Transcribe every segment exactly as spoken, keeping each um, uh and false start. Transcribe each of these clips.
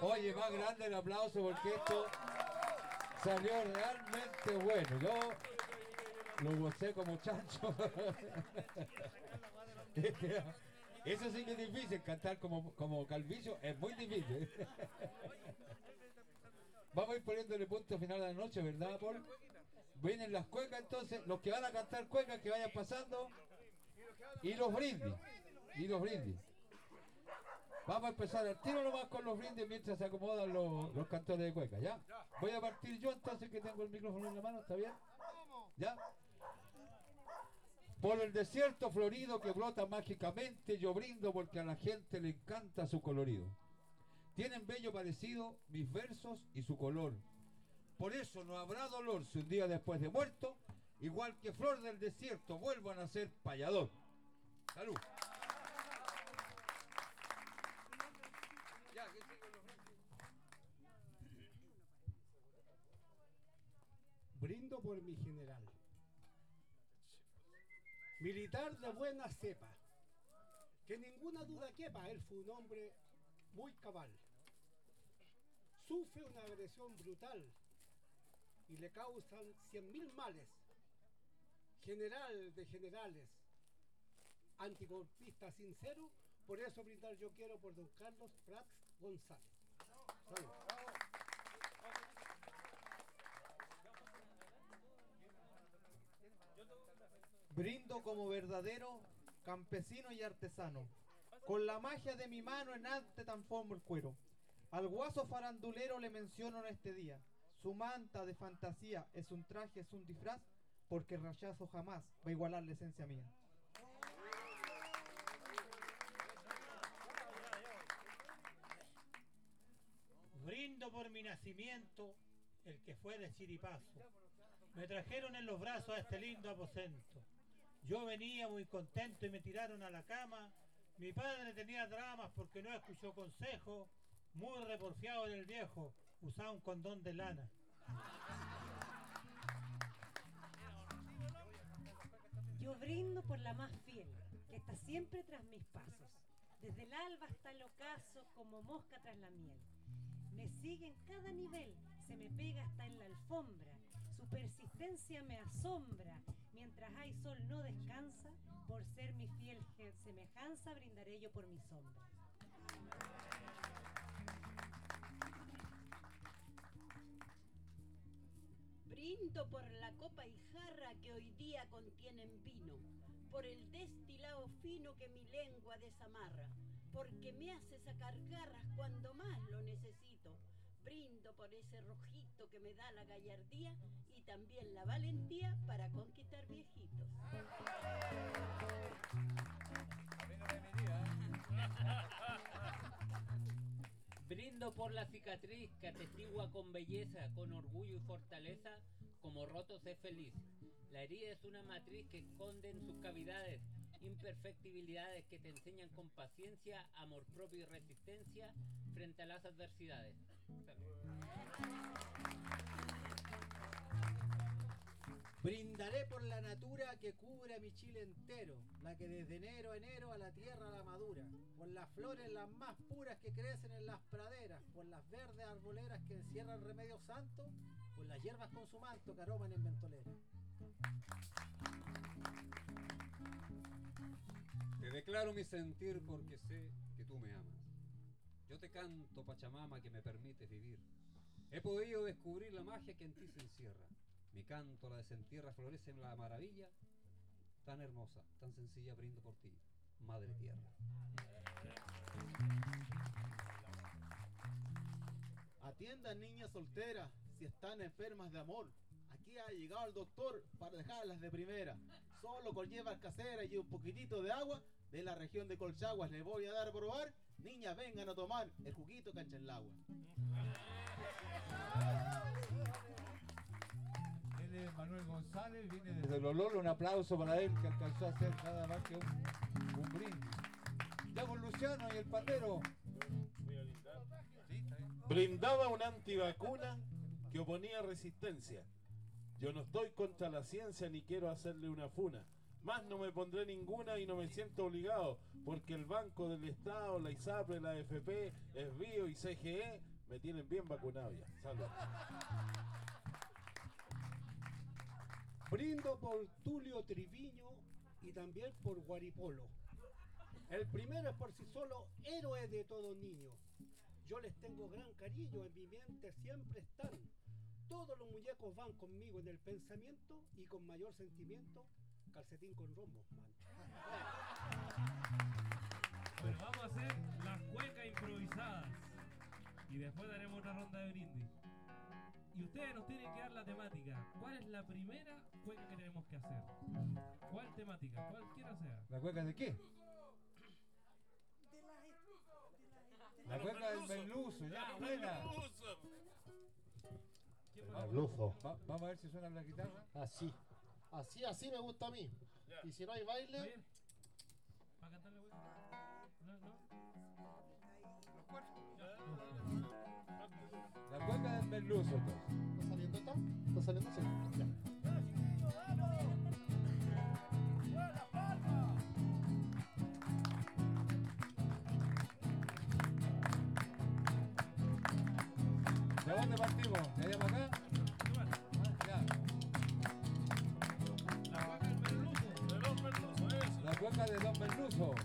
Oye, más grande el aplauso porque esto salió realmente bueno. Yo lo gocé como chancho. Eso sí que es difícil, cantar como, como Calvicio es muy difícil. Vamos a ir poniéndole punto final a la noche, ¿verdad, Paul? Vienen las cuecas entonces, los que van a cantar cuecas que vayan pasando. Y los brindis. Y los brindis. Vamos a empezar al tiro nomás con los brindis mientras se acomodan los, los cantores de cueca, ¿ya? Voy a partir yo entonces que tengo el micrófono en la mano, ¿está bien? ¿Ya? Por el desierto florido que brota mágicamente, yo brindo porque a la gente le encanta su colorido. Tienen bello parecido mis versos y su color. Por eso no habrá dolor si un día después de muerto, igual que flor del desierto, vuelvan a ser payador. ¡Salud! Ya, ¿qué sigue los brindis? Brindo por mi general. Militar de buena cepa. Que ninguna duda quepa, él fue un hombre muy cabal. Sufre una agresión brutal y le causan cien mil males. General de generales, antigolpista sincero, por eso brindar yo quiero por don Carlos Prats González. Salud. Brindo como verdadero campesino y artesano, con la magia de mi mano en arte transformo el cuero. Al guaso farandulero le menciono en este día, su manta de fantasía es un traje, es un disfraz, porque el rechazo jamás va a igualar la esencia mía. Brindo por mi nacimiento, el que fue de chiripazo. Me trajeron en los brazos a este lindo aposento. Yo venía muy contento y me tiraron a la cama. Mi padre tenía dramas porque no escuchó consejo. Muy reporfiado del viejo, usaba un condón de lana. Yo brindo por la más fiel, que está siempre tras mis pasos. Desde el alba hasta el ocaso, como mosca tras la miel. Me sigue en cada nivel, se me pega hasta en la alfombra. Su persistencia me asombra. Mientras hay sol no descansa, por ser mi fiel semejanza, brindaré yo por mi sombra. Brindo por la copa y jarra que hoy día contienen vino, por el destilado fino que mi lengua desamarra, porque me hace sacar garras cuando más lo necesito. Brindo por ese rojito que me da la gallardía y también la valentía para conquistar viejitos. Brindo por la cicatriz que atestigua con belleza, con orgullo y fortaleza, como roto sé feliz. La herida es una matriz que esconde en sus cavidades imperfectibilidades que te enseñan con paciencia, amor propio y resistencia frente a las adversidades. Brindaré por la natura que cubre a mi Chile entero, la que desde enero a enero a la tierra la madura, por las flores las más puras que crecen en las praderas, por las verdes arboleras que encierran remedios santos, por las hierbas con su manto que aroman en ventolera. Te declaro mi sentir porque sé que tú me amas. Yo te canto, Pachamama, que me permites vivir. He podido descubrir la magia que en ti se encierra. Mi canto, la desentierra, florece en la maravilla. Tan hermosa, tan sencilla, brindo por ti, Madre Tierra. Atiendan niñas solteras si están enfermas de amor. Aquí ha llegado el doctor para dejarlas de primera. Solo con hierbas caseras y un poquitito de agua de la región de Colchaguas les voy a dar a probar. Niñas, vengan a tomar el juguito cancha en el agua. Él es Manuel González, viene desde Lololo. Un aplauso para él que alcanzó a hacer nada más que un, un brindis. Ya con Luciano y el pandero. Brindaba una antivacuna que oponía resistencia. Yo no estoy contra la ciencia ni quiero hacerle una funa. Más no me pondré ninguna y no me siento obligado, porque el Banco del Estado, la ISAPRE, la A F P, Esbio y C G E Me tienen bien vacunado ya. Salud. Brindo por Tulio Triviño y también por Guaripolo. El primero es por sí solo héroe de todo niño. Yo les tengo gran cariño, en mi mente siempre están. Todos los muñecos van conmigo en el pensamiento y con mayor sentimiento, calcetín con rombo, man. Bueno, vamos a hacer las cuecas improvisadas y después daremos otra ronda de brindis. Y ustedes nos tienen que dar la temática. ¿Cuál es la primera cueca que tenemos que hacer? ¿Cuál temática? Cualquiera sea. ¿La cueca de qué? La cueca del merluzo, ya, buena. Merluzo. Va- vamos a ver si suena la guitarra. Así. Así, así me gusta a mí. Y si no hay baile. ¿Para cantar la cueca? No, no. La cueca del merluzo, entonces. ¿Está saliendo esta? ¿Está saliendo? Sí. Ya. ¿De dónde partimos? ¿De allá para acá? Ah, ya. La cueca de Don Merluzo.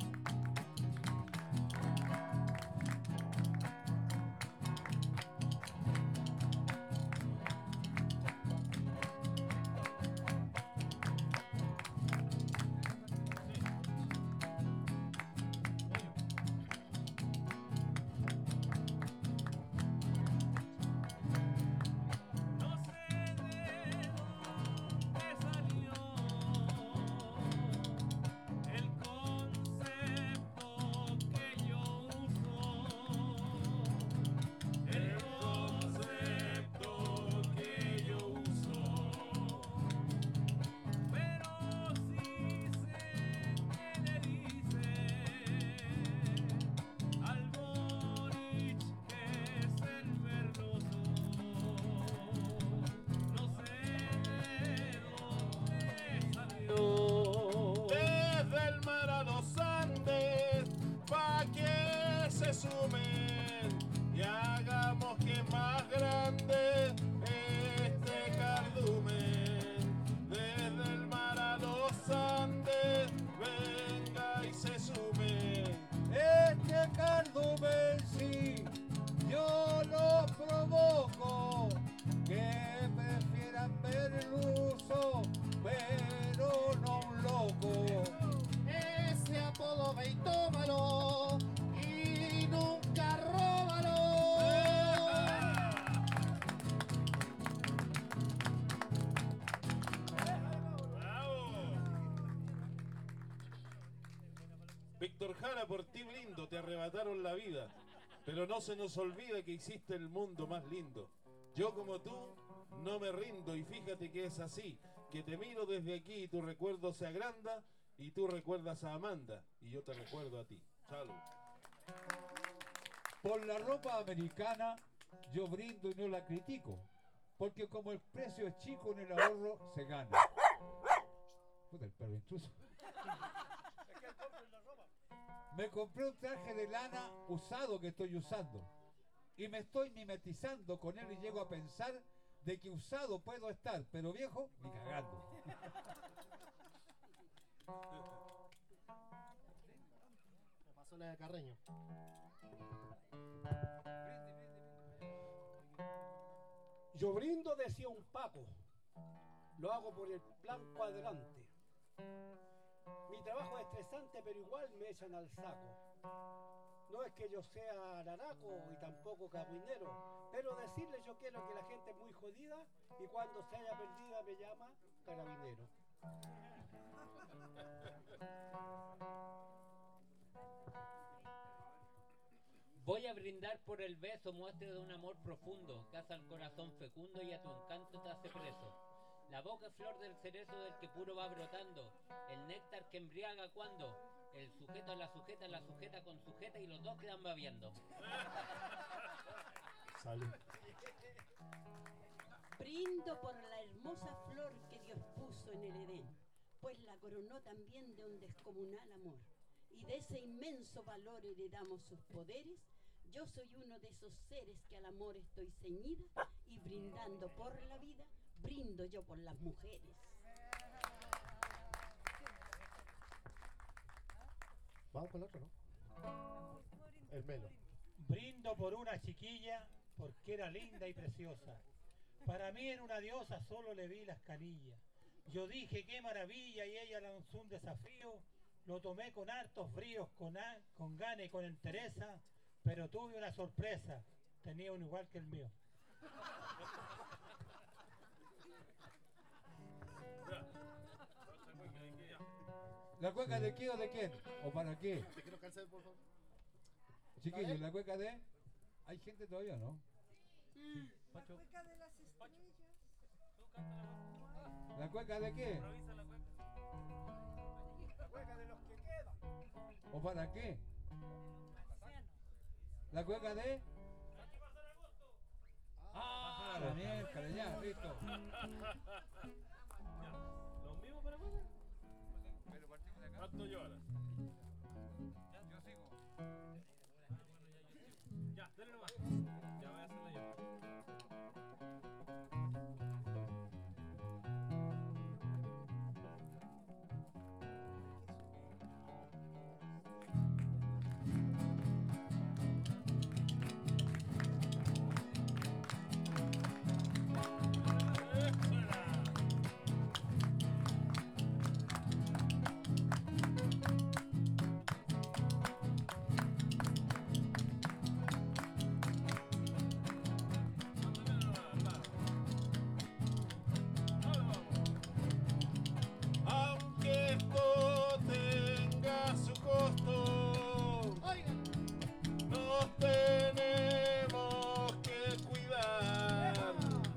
Desde el mar a los Andes, pa' que se sumen y hagamos que más grande este cardumen. Desde el mar a los Andes, venga y se sume. Este cardumen, sí, yo lo provoco. Que prefieran merluzo, pero no un loco. Ese apodo ve y tómalo y nunca róbalo. Víctor Jara, por ti lindo, te arrebataron la vida, pero no se nos olvida que hiciste el mundo más lindo. Yo como tú no me rindo y fíjate que es así, que te miro desde aquí y tu recuerdo se agranda y tú recuerdas a Amanda y yo te recuerdo a ti. Salud. Por la ropa americana yo brindo y no la critico, porque como el precio es chico en el ahorro se gana. Puta, el perro intruso. Me compré un traje de lana usado que estoy usando y me estoy mimetizando con él y llego a pensar de que usado puedo estar, pero viejo, ni cagando. Me pasó la de Carreño. Yo brindo, decía un Paco. Lo hago por el plan cuadrante. Mi trabajo es estresante, pero igual me echan al saco. No es que yo sea araraco y tampoco cagüinero, pero decirles yo quiero que la gente es muy jodida y cuando se haya perdida me llama carabinero. Voy a brindar por el beso, muestra de un amor profundo, que hace al corazón fecundo y a tu encanto te hace preso. La boca es flor del cerezo del que puro va brotando, el néctar que embriaga cuando el sujeto a la sujeta, la sujeta con sujeta y los dos quedan babeando. Salud. Brindo por la hermosa flor que Dios puso en el Edén, pues la coronó también de un descomunal amor. Y de ese inmenso valor heredamos sus poderes, Yo soy uno de esos seres que al amor estoy ceñida y brindando por la vida, brindo yo por las mujeres. Vamos con el otro, ¿no? El Melo. Brindo por una chiquilla porque era linda y preciosa. Para mí era una diosa, solo le vi las canillas. Yo dije qué maravilla y ella lanzó un desafío. Lo tomé con hartos fríos, con, a, con gana y con entereza, pero tuve una sorpresa. Tenía uno igual que el mío. ¿La cueca de qué o de quién? ¿O para qué? Te quiero calzar, por favor. Chiquillos, ¿la cueca de...? ¿Hay gente todavía, no? Mm. La cueca de las estrellas. ¿La cueca de qué? La cueca de los que quedan. ¿O para qué? ¿La cueca de...? ¡Ah, la mierda! Ya, listo. ¿Los mismos para cueca? ¿Cuánto lloras? Yo sigo. Ya, dale nomás. Ya voy a hacerlo yo. Aunque esto tenga su costo, nos tenemos que cuidar.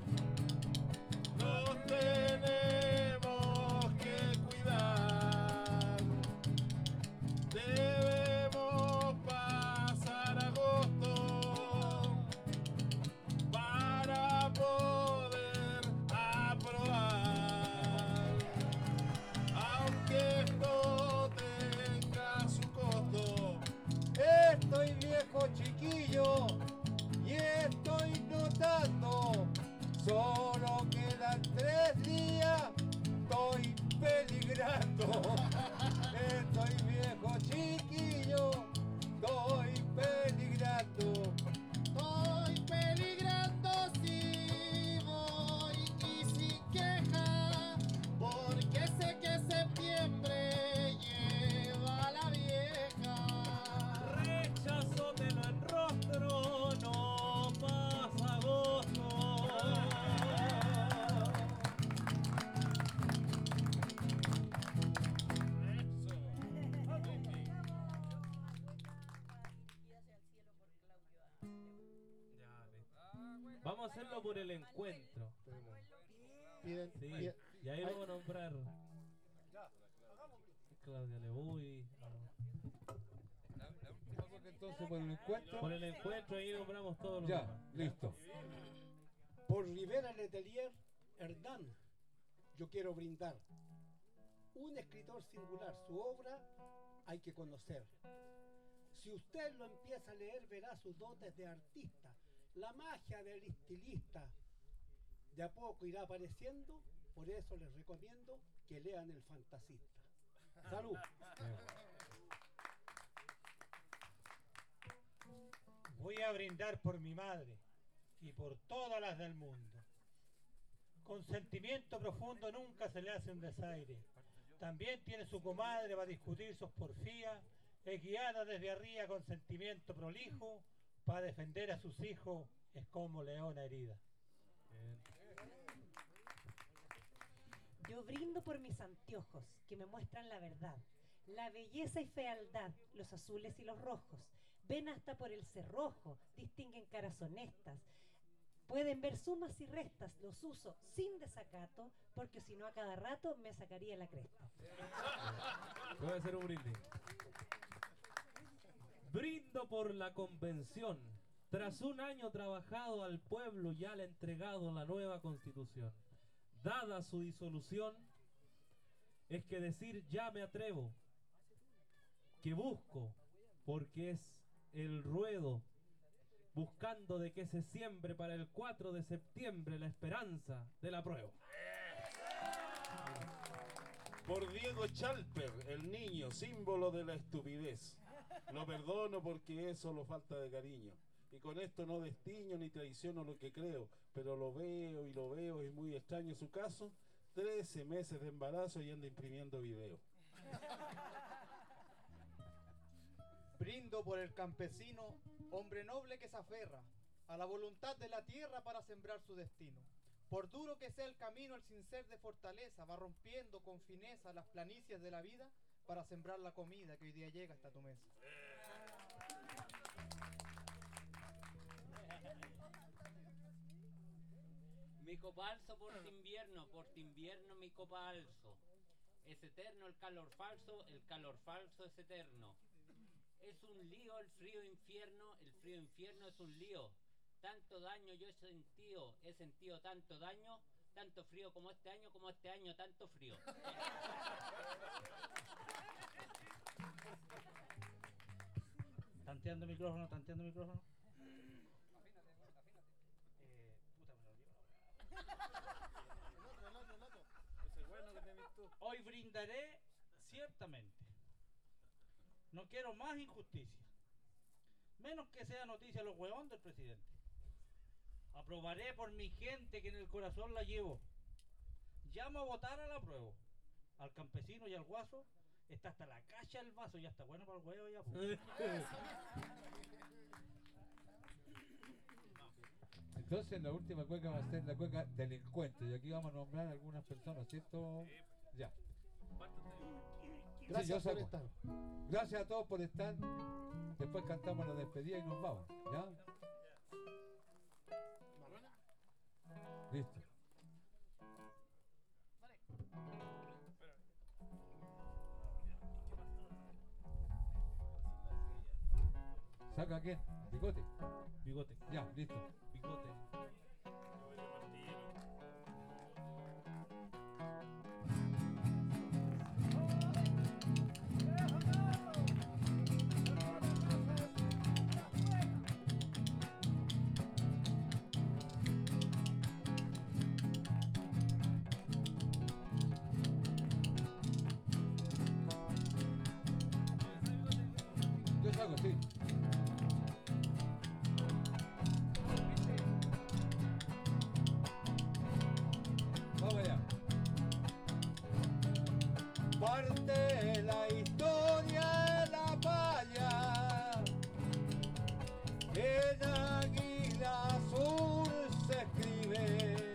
Nos tenemos que cuidar. Debemos pasar agosto para poder aprobar. Aunque esto tenga su costo, Estoy viejo chiquillo y estoy notando. Solo quedan tres días, estoy peligrando. Estoy viejo chiquillo, estoy peligrando. Estoy peligrando si voy y sin queja, porque sé que septiembre lleva la vieja. Rechazo te lo enrostro, no pasa gozo. Ya, listo. Vamos a hacerlo por el encuentro. Piden, Sí, piden- y ahí Ay, vamos a nombrar Claudia Lebuy. La, la última cueca entonces por el encuentro. Por el encuentro ahí nombramos todos los Ya, demás. listo. Por Rivera Letelier Hernán, yo quiero brindar. Un escritor singular, su obra hay que conocer. Si usted lo empieza a leer, verá sus dotes de artista, la magia del estilista. De a poco irá apareciendo, por eso les recomiendo que lean El Fantasista. Salud. Voy a brindar por mi madre y por todas las del mundo. Con sentimiento profundo nunca se le hace un desaire. También tiene su comadre para discutir sus porfías. Es guiada desde arriba con sentimiento prolijo. Para defender a sus hijos es como leona herida. Yo brindo por mis anteojos que me muestran la verdad, la belleza y fealdad, los azules y los rojos. Ven hasta por el cerrojo, distinguen caras honestas. Pueden ver sumas y restas, los uso sin desacato, porque si no a cada rato me sacaría la cresta. Voy a hacer un brindis. Brindo por la convención. Tras un año trabajado al pueblo ya le ha entregado la nueva constitución. Dada su disolución, es que decir ya me atrevo, que busco, porque es el ruedo buscando de que se siembre para el cuatro de septiembre la esperanza del apruebo. Por Diego Chalper, el niño, símbolo de la estupidez. Lo perdono porque es solo falta de cariño. Y con esto no destiño ni traiciono lo que creo, pero lo veo y lo veo, es muy extraño su caso. trece meses de embarazo y anda imprimiendo video. Brindo por el campesino, hombre noble que se aferra a la voluntad de la tierra para sembrar su destino. Por duro que sea el camino, el sin ser de fortaleza va rompiendo con fineza las planicies de la vida para sembrar la comida que hoy día llega hasta tu mesa. Mi copa alzo por ti invierno, por ti invierno mi copa alzo. Es eterno el calor falso, el calor falso es eterno. Es un lío el frío infierno, el frío infierno es un lío. Tanto daño yo he sentido, he sentido tanto daño, tanto frío como este año, como este año tanto frío. Tanteando micrófono, tanteando micrófono. Hoy brindaré ciertamente. No quiero más injusticia. Menos que sea noticia los huevones del presidente. Aprobaré por mi gente que en el corazón la llevo. Llamo a votar a la prueba. Al campesino y al guaso está hasta la cacha el vaso. Ya está bueno para el huevo ya. Pues. Entonces la última cueca va a ser la cueca delincuente. Y aquí vamos a nombrar algunas personas, ¿cierto? Ya. Gracias Sí, yo por saco. estar. Gracias a todos por estar. Después cantamos la despedida y nos vamos. ¿Ya? Listo. ¿Saca quién? ¿Bigote? Bigote. Ya, listo. Bigote. Yo saco, sí. Vamos allá. Parte la historia de la paya, en Águila Azul se escribe,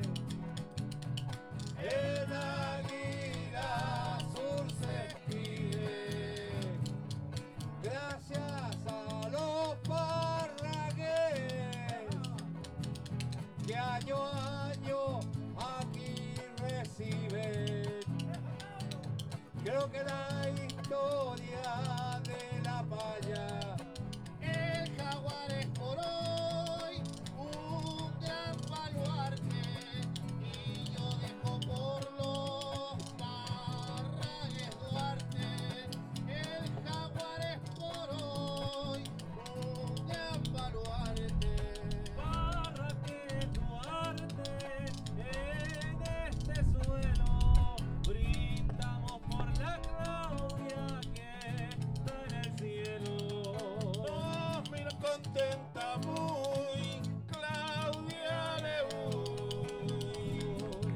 en Águila Azul se escribe, gracias a los Parragués que año a año aquí reciben. Creo que la historia de la paya, El jaguar es por hoy un gran baluarte y yo dejo por los Parragués Duarte. El jaguar es por hoy un gran baluarte. Parragués Duarte, en este suelo brindamos por la Claudia que está en el cielo. Nos mira contenta muy Claudia Lebuy.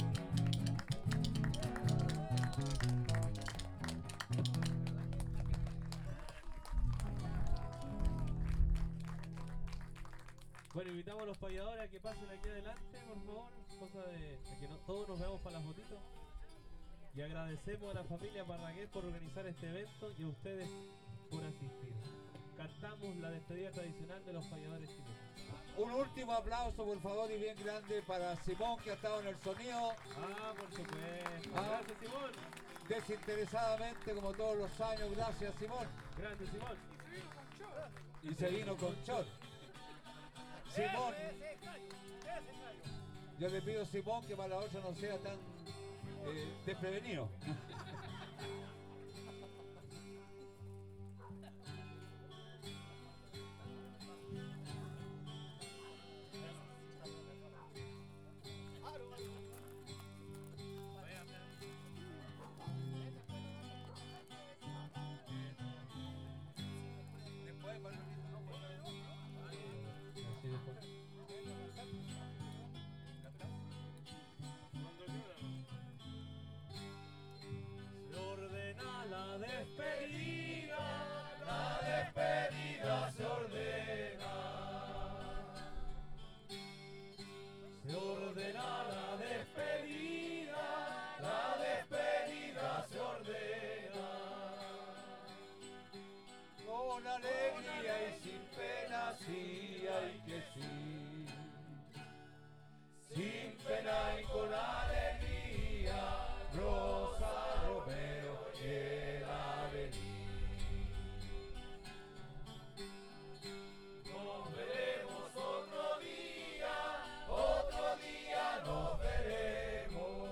Bueno, invitamos a los payadores a que pasen aquí adelante, por favor, cosa de, de que no, todos nos veamos para las fotitos. Y agradecemos a la familia Parragués por organizar este evento y a ustedes por asistir. Cantamos la despedida tradicional de los payadores chilenos. un último aplauso por favor y bien grande para Simón que ha estado en el sonido. Ah, por supuesto. Ah, Gracias, Simón. desinteresadamente como todos los años, gracias Simón. Grande, Simón. Y se vino con Chor. Simón, yo le pido Simón que para la otra no sea tan eh, desprevenido. despedida, la despedida se ordena. Se ordena la despedida, la despedida se ordena. Con alegría y sin pena, sí hay que sí. Sin pena y con alegría, Rosa Romero quiera venir. Nos veremos otro día, otro día nos veremos.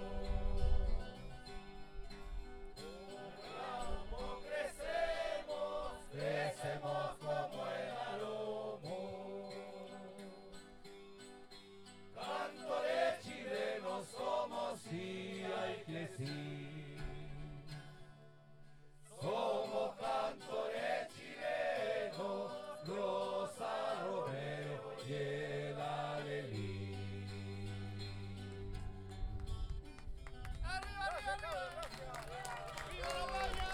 Como crecemos, crecemos como el alomo. Cantores chilenos somos, sí hay que sí. Somos cantores chilenos, Rosa Romero y el Alelí. ¡Arriba, arriba, arriba! ¡Viva la playa!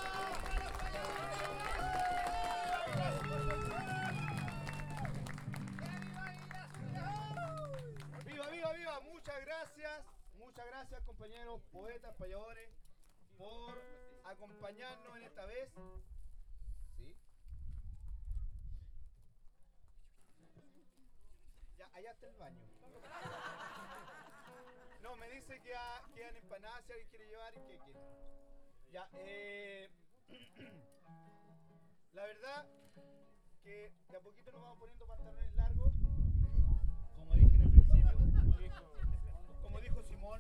Viva, viva, viva, muchas gracias, muchas gracias compañeros poetas, payadores, por acompañarnos en esta vez. ¿Sí? Ya, allá está el baño. No, me dice que ha- quedan empanadas, si alguien quiere llevar y que quiere. Ya, eh... la verdad que de a poquito nos vamos poniendo pantalones largos. Como dije en el principio, como dijo, como dijo Simón,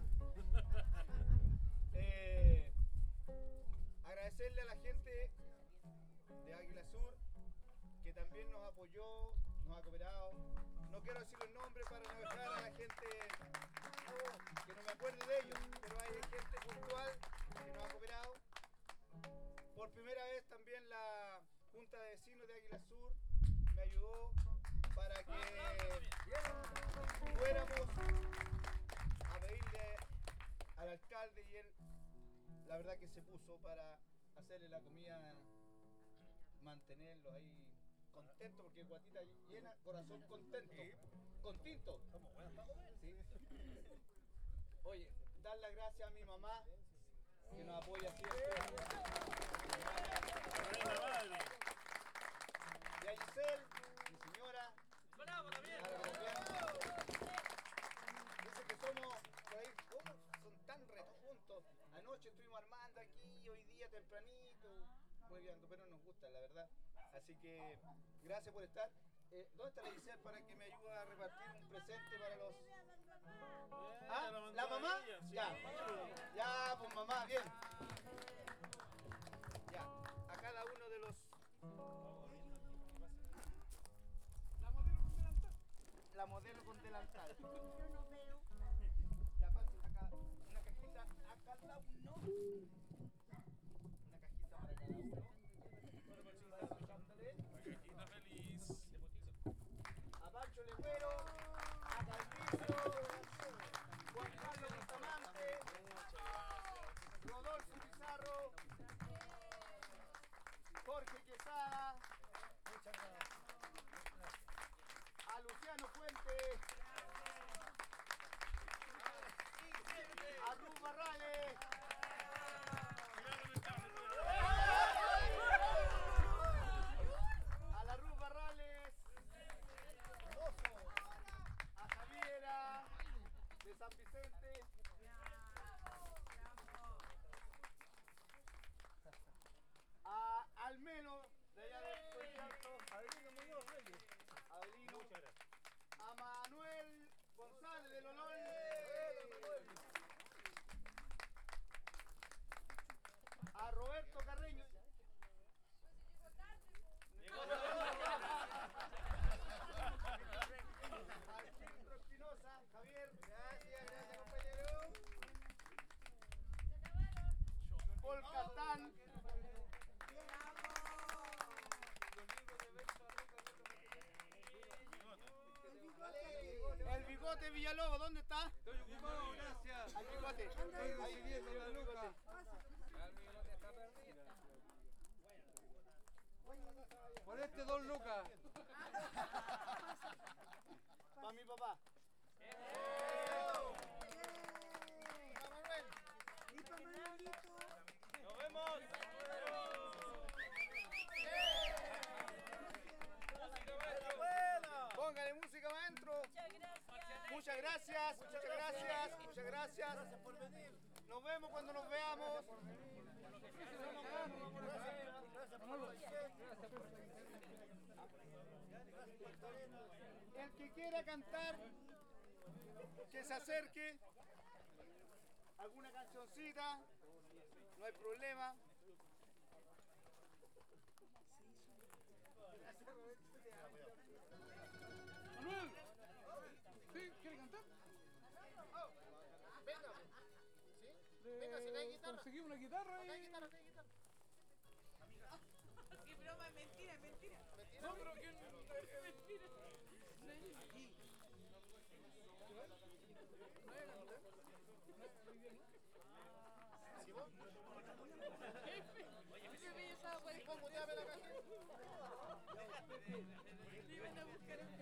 eh, agradecerle a la gente de Águila Sur que también nos apoyó, nos ha cooperado. No quiero decir los nombres para no dejar a la gente no, que no me acuerde de ellos, pero hay gente puntual que nos ha cooperado. Por primera vez también la Junta de Vecinos de Águila Sur me ayudó para que fuéramos a pedirle al alcalde y él, la verdad que se puso para hacerle la comida, mantenerlos ahí contentos, porque guatita llena, corazón contento, contento. ¿Sí? Oye, dar las gracias a mi mamá que nos apoya siempre. Y a Giselle, mi señora. ¡Bravo también! Dice que somos, por ahí, ¿cómo son tan retos? Anoche estuvimos armando aquí, hoy día tempranito, muy bien, pero nos gusta, la verdad. Así que, gracias por estar. Eh, ¿Dónde está la Giselle para que me ayude a repartir un presente para los... ¿Ah? ¿La mamá? Ya. Ya, pues mamá, bien. Ya, a cada uno de los... La modelo con delantal. Yo no veo. Ya pasen acá una cajita a cada uno. Una cajita para cada uno. Cajita feliz. A Pancho Legüero, a Calvicio, Juan Carlos Bustamante, Rodolfo Pizarro, Jorge Quesada, a Luciano Fuentes, a Ruth Barrales, a la Ruth Barrales, a Javiera de San Vicente, a Almelo de allá de Puente Alto, Avelino Muñoz Reyes, Avelino, a Manuel González de Lolón, a Roberto Carreño, Alejandro Espinosa, Javier, gracias, gracias compañero, Paul Castán, el bigote Villalobos, ¿dónde está? Estoy ocupado, gracias. Al bigote. Estoy Ahí recibiendo viene la el luca. bigote. Por este Don Lucas. Para mi papá. Y para Manuelito. Nos vemos. Póngale música, maestro. Muchas gracias, muchas gracias, muchas gracias. Nos vemos cuando nos veamos. El que quiera cantar, que se acerque. Alguna cancioncita, no hay problema. Manuel, ¿sí? ¿Quiere cantar? Venga, ¿sí? Venga, si no hay guitarra. Conseguí una guitarra y... Acá hay guitarra, acá hay guitarra. Qué broma, mentira, mentira. No, pero que... Mentira. ¿Sí vos? Qué belleza, güey. ¿Vos muteame la caja? Le iban a buscar a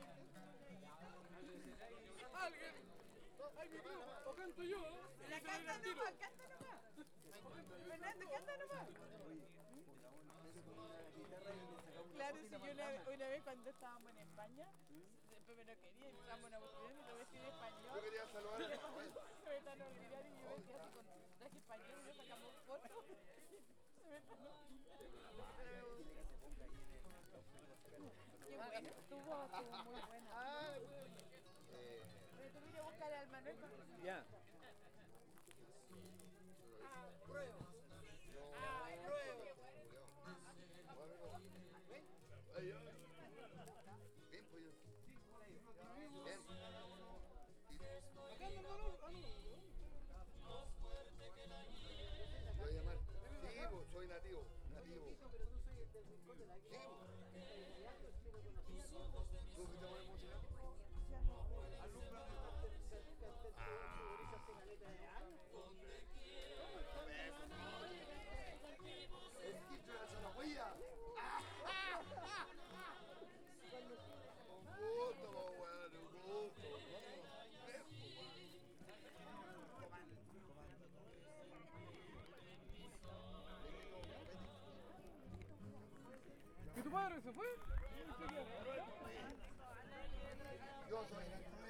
Alguien. Ay, mi primo. O canto yo. La canta nomás, canta nomás. Fernando, canta nomás. Claro, si yo una, una vez cuando estábamos en España, después me lo quería y estábamos en una oportunidad y lo vestí de español. Yo quería saludar a mi papá. Se me están olvidando y yo vestí así con traje español y yo sacamos fotos. Se me están olvidando. Qué bueno, estuvo, estuvo muy buena. Eh, Pero tuve que buscar al Manuel. Ya. prueba. Ah, prueba. Ay, ay. Bien, pues yo. Bien. Acá anda Manuel. Ah, no. Voy a llamar. Sí, pues, soy nativo. Nativo. Sí, pues. ¿Tú fuiste a poner música? El quinto de la Zanahoria. Un gusto, weón, un gusto. ¿Que tu padre se fue? Yo soy el